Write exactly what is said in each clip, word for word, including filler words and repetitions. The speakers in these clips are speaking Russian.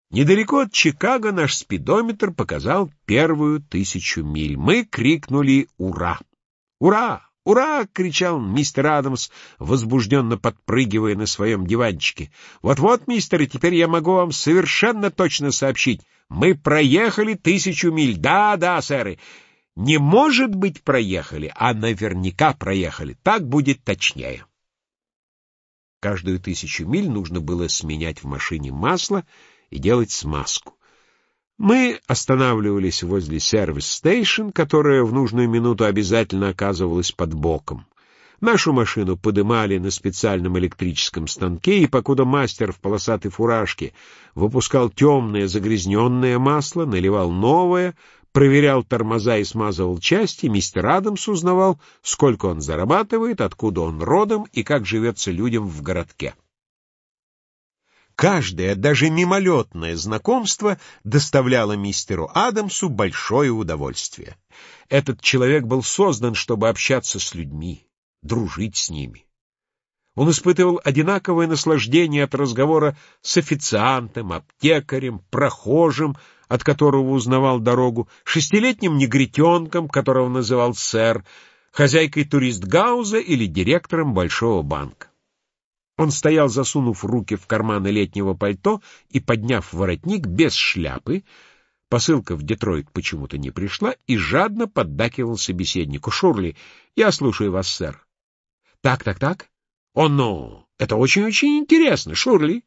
Недалеко от Чикаго наш спидометр показал первую тысячу миль. Мы крикнули «Ура!» «Ура! Ура!» — кричал мистер Адамс, возбужденно подпрыгивая на своем диванчике. «Вот-вот, мистер, и теперь я могу вам совершенно точно сообщить. Мы проехали тысячу миль. Да, да, сэры. Не может быть проехали, а наверняка проехали. Так будет точнее». Каждую тысячу миль нужно было сменять в машине масло и делать смазку. Мы останавливались возле сервис-стейшн, которая в нужную минуту обязательно оказывалась под боком. Нашу машину подымали на специальном электрическом станке, и покуда мастер в полосатой фуражке выпускал темное загрязненное масло, наливал новое, проверял тормоза и смазывал части, мистер Адамс узнавал, сколько он зарабатывает, откуда он родом и как живется людям в городке. Каждое, даже мимолетное знакомство доставляло мистеру Адамсу большое удовольствие. Этот человек был создан, чтобы общаться с людьми, дружить с ними. Он испытывал одинаковое наслаждение от разговора с официантом, аптекарем, прохожим, от которого узнавал дорогу, шестилетним негритенком, которого называл сэр, хозяйкой турист-гауза или директором большого банка. Он стоял, засунув руки в карманы летнего пальто и подняв воротник без шляпы, посылка в Детройт почему-то не пришла, и жадно поддакивал собеседнику. «Шурли, я слушаю вас, сэр». «Так, так, так. О, ну, это очень-очень интересно, Шурли».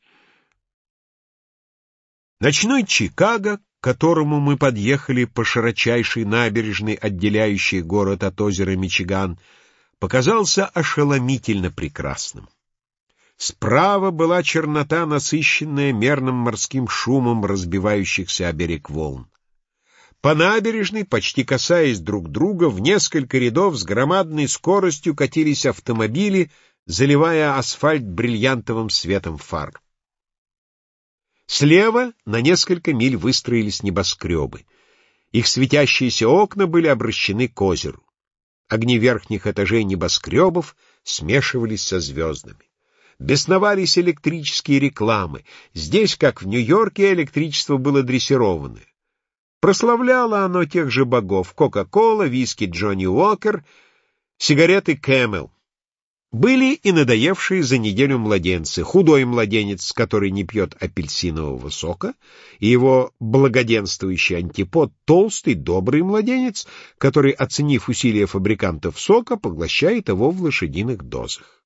Ночной Чикаго, к которому мы подъехали по широчайшей набережной, отделяющей город от озера Мичиган, показался ошеломительно прекрасным. Справа была чернота, насыщенная мерным морским шумом разбивающихся о берег волн. По набережной, почти касаясь друг друга, в несколько рядов с громадной скоростью катились автомобили, заливая асфальт бриллиантовым светом фар. Слева на несколько миль выстроились небоскребы. Их светящиеся окна были обращены к озеру. Огни верхних этажей небоскребов смешивались со звездами. Бесновались электрические рекламы. Здесь, как в Нью-Йорке, электричество было дрессированное. Прославляло оно тех же богов: Кока-Кола, виски Джонни Уокер, сигареты Кэмел. Были и надоевшие за неделю младенцы: худой младенец, который не пьет апельсинового сока, и его благоденствующий антипод — толстый, добрый младенец, который, оценив усилия фабрикантов сока, поглощает его в лошадиных дозах.